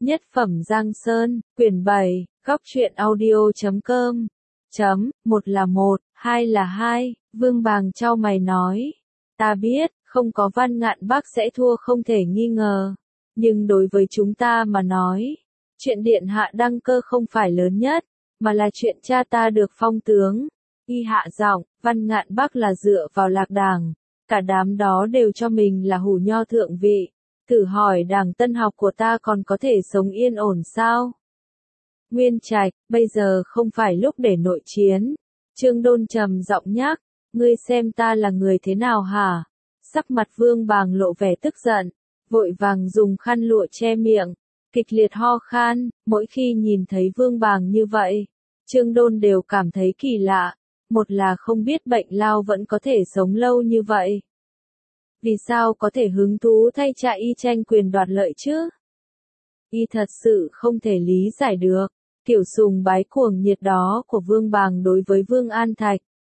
Nhất phẩm Giang Sơn, quyển 7, góc truyện audio.com. Một là một, hai là hai, Vương Bàng chau mày nói. Ta biết, không có Văn Ngạn Bắc sẽ thua không thể nghi ngờ. Nhưng đối với chúng ta mà nói, chuyện điện hạ đăng cơ không phải lớn nhất, mà là chuyện cha ta được phong tướng. Y hạ giọng, Văn Ngạn Bắc là dựa vào Lạc Đảng, cả đám đó đều cho mình là hủ nho thượng vị. Thử hỏi đảng tân học của ta còn có thể sống yên ổn sao? Nguyên Trạch, bây giờ không phải lúc để nội chiến. Trương Đôn trầm giọng nhắc, ngươi xem ta là người thế nào hả? Sắc mặt Vương Bàng lộ vẻ tức giận, vội vàng dùng khăn lụa che miệng, kịch liệt ho khan. Mỗi khi nhìn thấy Vương Bàng như vậy, Trương Đôn đều cảm thấy kỳ lạ. Một là không biết bệnh lao vẫn có thể sống lâu như vậy. Vì sao có thể hứng thú thay cha y tranh quyền đoạt lợi chứ? Y thật sự không thể lý giải được, kiểu sùng bái cuồng nhiệt đó của Vương Bàng đối với Vương An Thạch.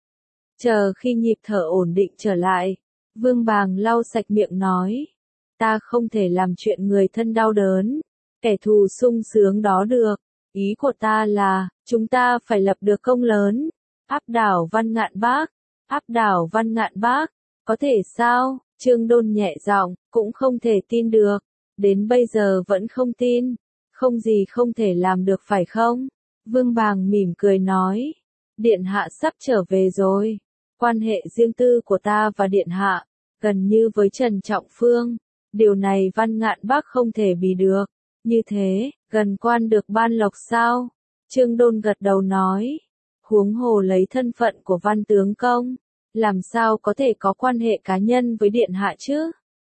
Chờ khi nhịp thở ổn định trở lại, Vương Bàng lau sạch miệng nói, ta không thể làm chuyện người thân đau đớn, kẻ thù sung sướng đó được. Ý của ta là, chúng ta phải lập được công lớn, áp đảo Văn Ngạn Bắc, áp đảo Văn Ngạn Bắc, có thể sao? Trương Đôn nhẹ giọng, cũng không thể tin được, đến bây giờ vẫn không tin, không gì không thể làm được phải không? Vương Bàng mỉm cười nói, Điện Hạ sắp trở về rồi, quan hệ riêng tư của ta và Điện Hạ, gần như với Trần Trọng Phương, điều này Văn Ngạn Bắc không thể bì được, như thế, gần quan được ban lộc sao? Trương Đôn gật đầu nói, huống hồ lấy thân phận của Văn Tướng Công, làm sao có thể có quan hệ cá nhân với Điện Hạ chứ?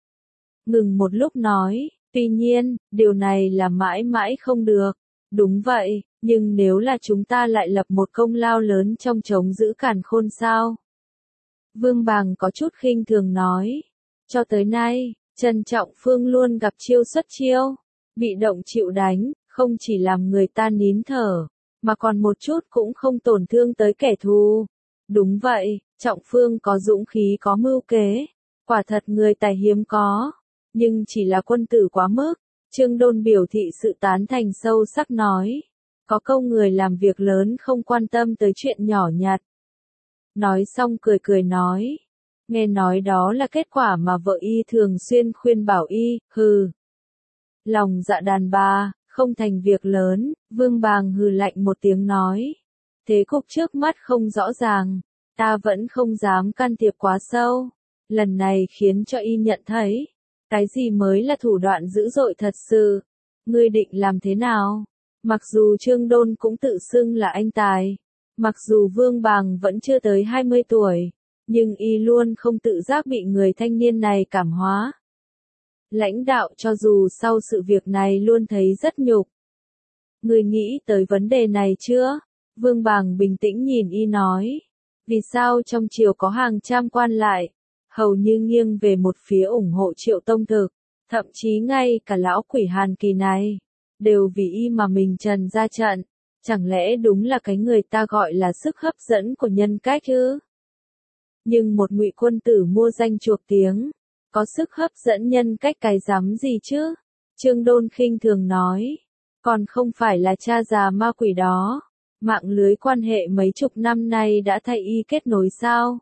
Ngừng một lúc nói, tuy nhiên, điều này là mãi mãi không được. Đúng vậy, nhưng nếu là chúng ta lại lập một công lao lớn trong chống giữ Càn Khôn sao? Vương Bàng có chút khinh thường nói, cho tới nay, Trần Trọng Phương luôn gặp chiêu xuất chiêu, bị động chịu đánh, không chỉ làm người ta nín thở, mà còn một chút cũng không tổn thương tới kẻ thù. Đúng vậy, Trọng Phương có dũng khí có mưu kế, quả thật người tài hiếm có, nhưng chỉ là quân tử quá mức. Trương Đôn biểu thị sự tán thành sâu sắc nói, có câu người làm việc lớn không quan tâm tới chuyện nhỏ nhặt. Nói xong cười cười nói, nghe nói đó là kết quả mà vợ y thường xuyên khuyên bảo y, hừ. Lòng dạ đàn bà, không thành việc lớn. Vương Bàng hừ lạnh một tiếng nói, thế cục trước mắt không rõ ràng, ta vẫn không dám can thiệp quá sâu. Lần này khiến cho y nhận thấy, cái gì mới là thủ đoạn dữ dội thật sự. Ngươi định làm thế nào? Mặc dù Trương Đôn cũng tự xưng là anh tài, mặc dù Vương Bàng vẫn chưa tới 20 tuổi, nhưng y luôn không tự giác bị người thanh niên này cảm hóa. Lãnh đạo cho dù sau sự việc này luôn thấy rất nhục. Ngươi nghĩ tới vấn đề này chưa? Vương Bàng bình tĩnh nhìn y nói, vì sao trong triều có hàng trăm quan lại, hầu như nghiêng về một phía ủng hộ Triệu Tông Thực, thậm chí ngay cả lão quỷ Hàn Kỳ này, đều vì y mà mình trần ra trận, chẳng lẽ đúng là cái người ta gọi là sức hấp dẫn của nhân cách ư? Nhưng một ngụy quân tử mua danh chuộc tiếng, có sức hấp dẫn nhân cách cái rắm gì chứ? Trương Đôn khinh thường nói, còn không phải là cha già ma quỷ đó, mạng lưới quan hệ mấy chục năm nay đã thay y kết nối sao?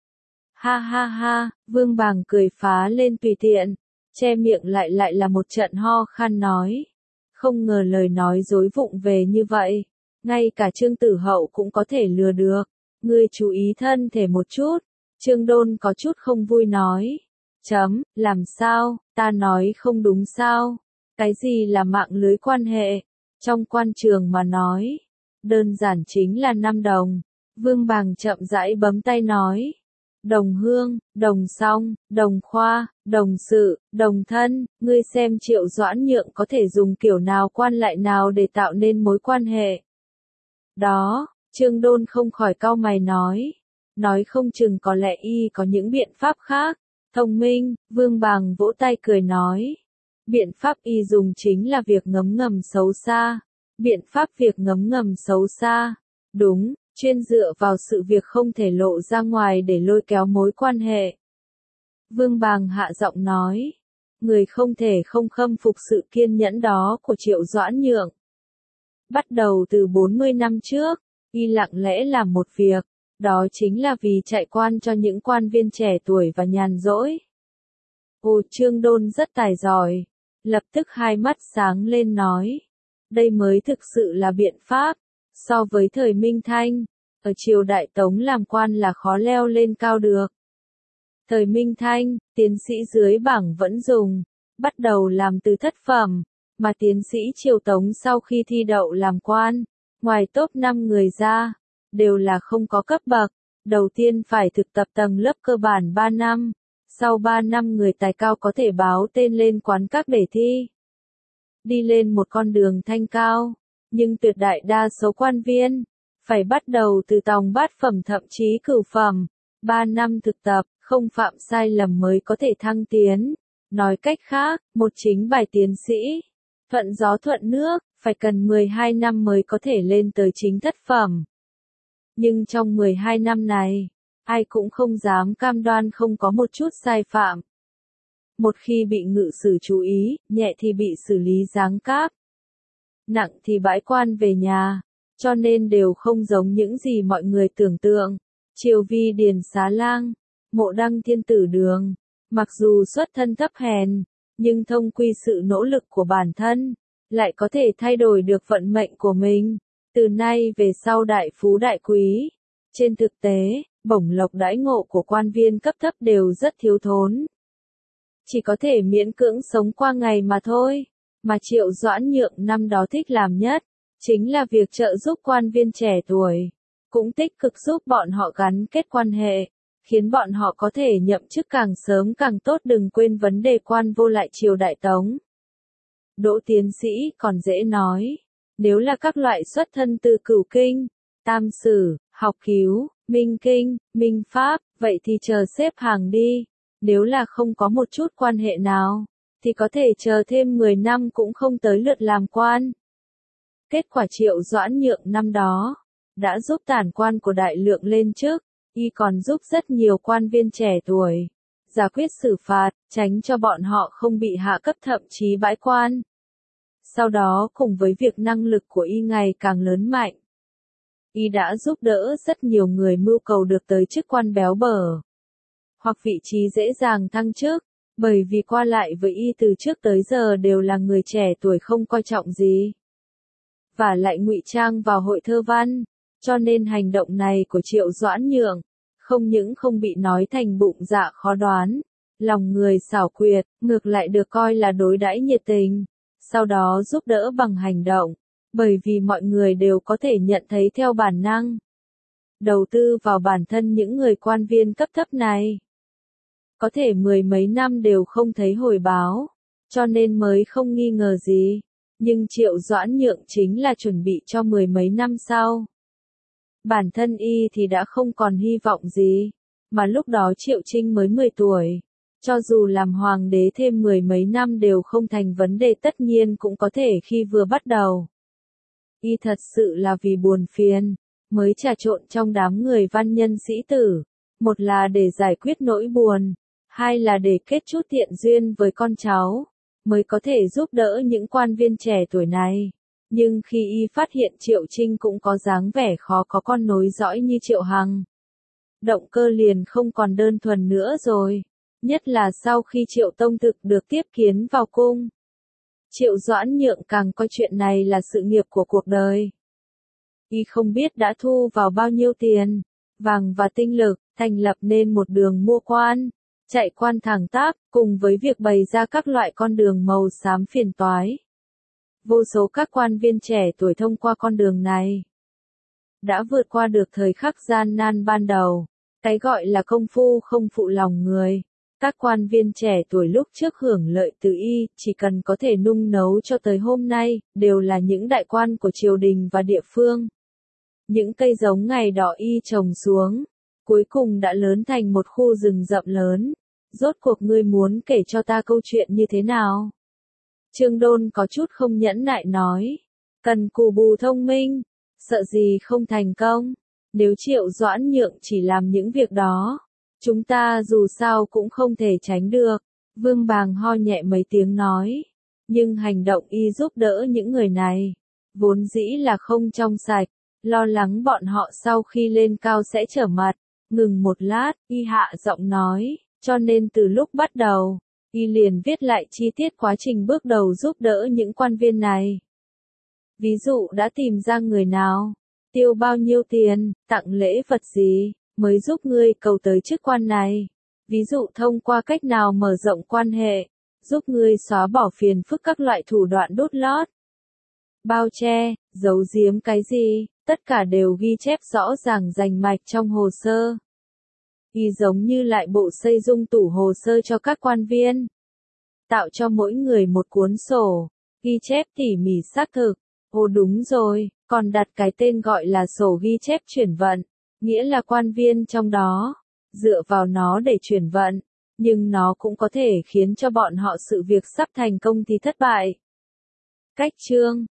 Ha ha ha, Vương Bàng cười phá lên tùy tiện, che miệng lại là một trận ho khan nói, không ngờ lời nói dối vụng về như vậy, ngay cả Trương Tử Hậu cũng có thể lừa được, ngươi chú ý thân thể một chút. Trương Đôn có chút không vui nói, làm sao, ta nói không đúng sao? Cái gì là mạng lưới quan hệ? Trong quan trường mà nói, đơn giản chính là 5 đồng. Vương Bàng chậm rãi bấm tay nói, đồng hương, đồng song, đồng khoa, đồng sự, đồng thân, ngươi xem Triệu Doãn Nhượng có thể dùng kiểu nào quan lại nào để tạo nên mối quan hệ. Đó, Trương Đôn không khỏi cau mày nói không chừng có lẽ y có những biện pháp khác. Thông minh. Vương Bàng vỗ tay cười nói, biện pháp y dùng chính là việc ngấm ngầm xấu xa. Biện pháp việc ngấm ngầm xấu xa. Đúng, chuyên dựa vào sự việc không thể lộ ra ngoài để lôi kéo mối quan hệ. Vương Bàng hạ giọng nói, người không thể không khâm phục sự kiên nhẫn đó của Triệu Doãn Nhượng. Bắt đầu từ 40 năm trước, y lặng lẽ làm một việc, đó chính là vì chạy quan cho những quan viên trẻ tuổi và nhàn rỗi. Ồ, Trương Đôn rất tài giỏi, lập tức hai mắt sáng lên nói. Đây mới thực sự là biện pháp, so với thời Minh Thanh, ở triều Đại Tống làm quan là khó leo lên cao được. Thời Minh Thanh, tiến sĩ dưới bảng vẫn dùng, bắt đầu làm từ thất phẩm, mà tiến sĩ triều Tống sau khi thi đậu làm quan, ngoài top 5 người ra, đều là không có cấp bậc, đầu tiên phải thực tập tầng lớp cơ bản 3 năm, sau 3 năm người tài cao có thể báo tên lên quán các để thi. Đi lên một con đường thanh cao, nhưng tuyệt đại đa số quan viên, phải bắt đầu từ tòng bát phẩm thậm chí cửu phẩm, 3 năm thực tập, không phạm sai lầm mới có thể thăng tiến. Nói cách khác, một chính bài tiến sĩ, thuận gió thuận nước, phải cần 12 năm mới có thể lên tới chính thất phẩm. Nhưng trong 12 năm này, ai cũng không dám cam đoan không có một chút sai phạm. Một khi bị ngự sử chú ý, nhẹ thì bị xử lý giáng cáp, nặng thì bãi quan về nhà, cho nên đều không giống những gì mọi người tưởng tượng. Triều Vi Điền Xá Lang, Mộ Đăng Thiên Tử Đường, mặc dù xuất thân thấp hèn, nhưng thông quy sự nỗ lực của bản thân, lại có thể thay đổi được vận mệnh của mình, từ nay về sau đại phú đại quý. Trên thực tế, bổng lộc đãi ngộ của quan viên cấp thấp đều rất thiếu thốn. Chỉ có thể miễn cưỡng sống qua ngày mà thôi, mà Triệu Doãn Nhượng năm đó thích làm nhất, chính là việc trợ giúp quan viên trẻ tuổi, cũng tích cực giúp bọn họ gắn kết quan hệ, khiến bọn họ có thể nhậm chức càng sớm càng tốt. Đừng quên vấn đề quan vô lại triều Đại Tống. Đỗ tiến sĩ còn dễ nói, nếu là các loại xuất thân từ Cửu Kinh, Tam Sử, Học Cứu, Minh Kinh, Minh Pháp, vậy thì chờ xếp hàng đi. Nếu là không có một chút quan hệ nào, thì có thể chờ thêm 10 năm cũng không tới lượt làm quan. Kết quả Triệu Doãn Nhượng năm đó, đã giúp tản quan của Đại Lượng lên chức, y còn giúp rất nhiều quan viên trẻ tuổi, giải quyết xử phạt, tránh cho bọn họ không bị hạ cấp thậm chí bãi quan. Sau đó cùng với việc năng lực của y ngày càng lớn mạnh, y đã giúp đỡ rất nhiều người mưu cầu được tới chức quan béo bở, hoặc vị trí dễ dàng thăng chức, bởi vì qua lại với y từ trước tới giờ đều là người trẻ tuổi không coi trọng gì. Và lại ngụy trang vào hội thơ văn, cho nên hành động này của Triệu Doãn Nhượng, không những không bị nói thành bụng dạ khó đoán, lòng người xảo quyệt, ngược lại được coi là đối đãi nhiệt tình, sau đó giúp đỡ bằng hành động, bởi vì mọi người đều có thể nhận thấy theo bản năng. Đầu tư vào bản thân những người quan viên cấp thấp này, có thể mười mấy năm đều không thấy hồi báo, cho nên mới không nghi ngờ gì. Nhưng Triệu Doãn Nhượng chính là chuẩn bị cho mười mấy năm sau. Bản thân y thì đã không còn hy vọng gì, mà lúc đó Triệu Trinh mới 10 tuổi. Cho dù làm hoàng đế thêm mười mấy năm đều không thành vấn đề, tất nhiên cũng có thể khi vừa bắt đầu. Y thật sự là vì buồn phiền, mới trà trộn trong đám người văn nhân sĩ tử. Một là để giải quyết nỗi buồn, hai là để kết chút thiện duyên với con cháu, mới có thể giúp đỡ những quan viên trẻ tuổi này. Nhưng khi y phát hiện Triệu Trinh cũng có dáng vẻ khó có con nối dõi như Triệu Hằng, động cơ liền không còn đơn thuần nữa rồi, nhất là sau khi Triệu Tông Thực được tiếp kiến vào cung. Triệu Doãn Nhượng càng coi chuyện này là sự nghiệp của cuộc đời. Y không biết đã thu vào bao nhiêu tiền, vàng và tinh lực, thành lập nên một đường mua quan, chạy quan thẳng tắp, cùng với việc bày ra các loại con đường màu xám phiền toái. Vô số các quan viên trẻ tuổi thông qua con đường này, đã vượt qua được thời khắc gian nan ban đầu, cái gọi là công phu không phụ lòng người. Các quan viên trẻ tuổi lúc trước hưởng lợi từ y, chỉ cần có thể nung nấu cho tới hôm nay, đều là những đại quan của triều đình và địa phương. Những cây giống ngày đỏ y trồng xuống, cuối cùng đã lớn thành một khu rừng rậm lớn. Rốt cuộc ngươi muốn kể cho ta câu chuyện như thế nào? Trương Đôn có chút không nhẫn nại nói. Cần cù bù thông minh, sợ gì không thành công. Nếu Triệu Doãn Nhượng chỉ làm những việc đó, chúng ta dù sao cũng không thể tránh được. Vương Bàng ho nhẹ mấy tiếng nói. Nhưng hành động y giúp đỡ những người này, vốn dĩ là không trong sạch, lo lắng bọn họ sau khi lên cao sẽ trở mặt. Ngừng một lát, y hạ giọng nói, cho nên từ lúc bắt đầu, y liền viết lại chi tiết quá trình bước đầu giúp đỡ những quan viên này. Ví dụ đã tìm ra người nào, tiêu bao nhiêu tiền, tặng lễ vật gì, mới giúp ngươi cầu tới chức quan này. Ví dụ thông qua cách nào mở rộng quan hệ, giúp ngươi xóa bỏ phiền phức các loại thủ đoạn đốt lót. Bao che, giấu giếm cái gì, tất cả đều ghi chép rõ ràng rành mạch trong hồ sơ. Y giống như lại bộ xây dung tủ hồ sơ cho các quan viên. Tạo cho mỗi người một cuốn sổ, ghi chép tỉ mỉ xác thực. Ồ đúng rồi, còn đặt cái tên gọi là sổ ghi chép chuyển vận, nghĩa là quan viên trong đó, dựa vào nó để chuyển vận, nhưng nó cũng có thể khiến cho bọn họ sự việc sắp thành công thì thất bại. Cách chương